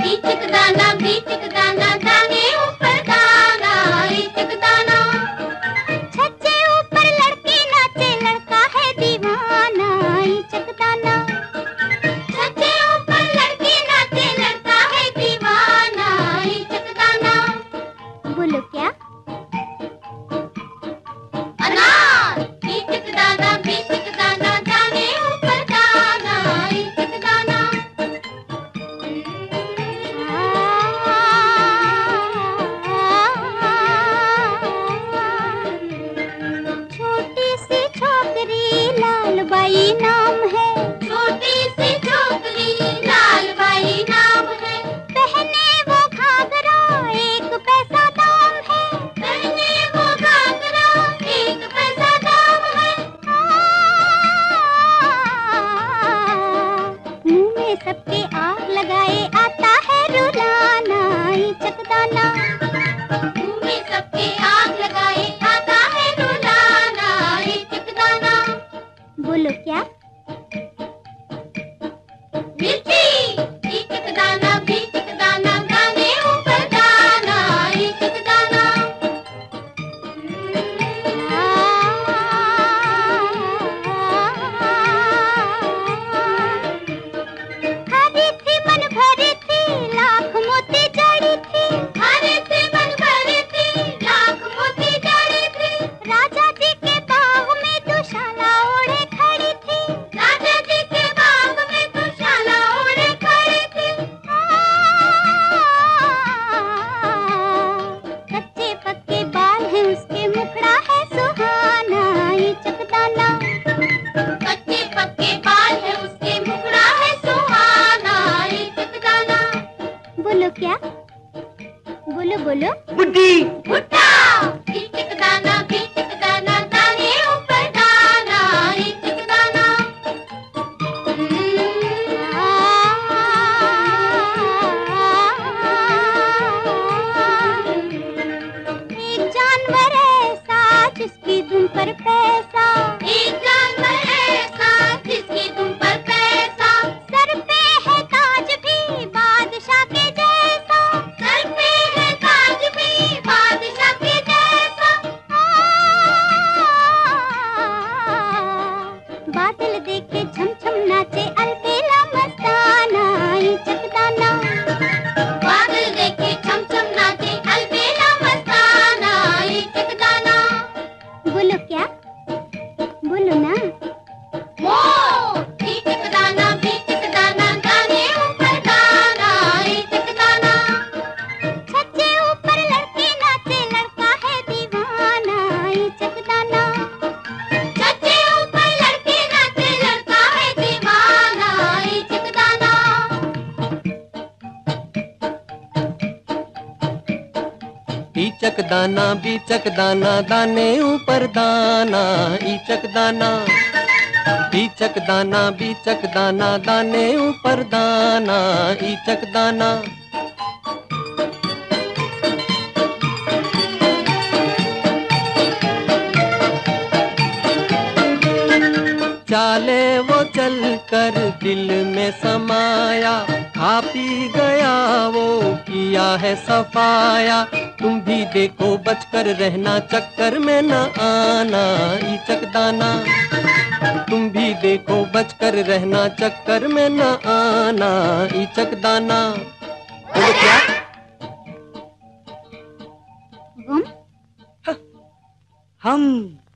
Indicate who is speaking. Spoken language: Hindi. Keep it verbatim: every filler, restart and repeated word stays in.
Speaker 1: इचक दाना बीचक दाना दाने ऊपर दाना इचक दाना। छज्जे ऊपर लड़की नाचे लड़का है दीवाना इचक दाना। छज्जे ऊपर लड़की नाचे लड़का है दीवाना इचक दाना। बोलो क्या? अनार इचक दाना बीचक दाना दाने ऊपर दाना इचक दाना। छोटी सी छोकरी लाल बाई नाम है। छोटी सी छोकरी लाल बाई नाम है। पहने वो घाघरा एक पैसा दाम है। पहने वो घाघरा एक पैसा दाम है। मुंह में सबके आग लगाए आता है रुलाना इचक दाना। मुंह में सबके आग लगाए आता है रुलाना इचक दाना। बोलो क्या? मिर्ची इचक दाना बीचक दाना दाने ऊपर दाना इचक दाना। हरी थी मन भरी थी लाख मोती जड़ी थी। हरी थी मन भरी थी लाख मोती जड़ी थी। राजा जी के बाग में दुशाला ओढ़े खड़ी थी। राजा जी के बाग में दुशाला ओढ़े खड़ी थी। कच्चे पक्के बाल हैं उसके मुखड़ा है सुहाना इचक दाना। कच्चे पक्के बाल है उसके मुखड़ा है सुहाना इचक दाना। बोलो क्या? बोलो बोलो।
Speaker 2: बुद्धि
Speaker 1: भुट्टा इचक दाना बीचक दाना दाने ऊपर दाना इचक दाना। एक जानवर ऐसा जिसकी तुम पर पैसा। एक जानवर ऐसा जिसकी तुम पर पैसा। सर पे है ताज भी बादशाह के जैसा। सर पे है ताज भी बादशाह के जैसा। बादल देखे झम झम नाचे अलबेला मस्ताना इचक दाना। बादल देखे झम झम नाचे अलबेला मस्ताना इचक दाना। बोलो क्या? बोलो ना। मोर इचक दाना बीचक दाना दाने ऊपर दाना इचक दाना। छज्जे ऊपर लड़की नाचे लड़का है दीवाना इचक दाना। छज्जे ऊपर लड़की नाचे लड़का है दीवाना इचक दाना।
Speaker 2: इचक दाना बीचक दाना दाने ऊपर दाना इचक दाना। इचक दाना बीचक दाना दाने ऊपर दाना इचक दाना। चाले वो चल कर दिल में समाया। खा पी गया वो किया है सफाया। तुम भी देखो बचकर रहना चक्कर में न आना इचक दाना। तुम भी देखो बचकर रहना चक्कर में न आना इचक दाना। बोलो क्या?
Speaker 1: गुम
Speaker 2: हम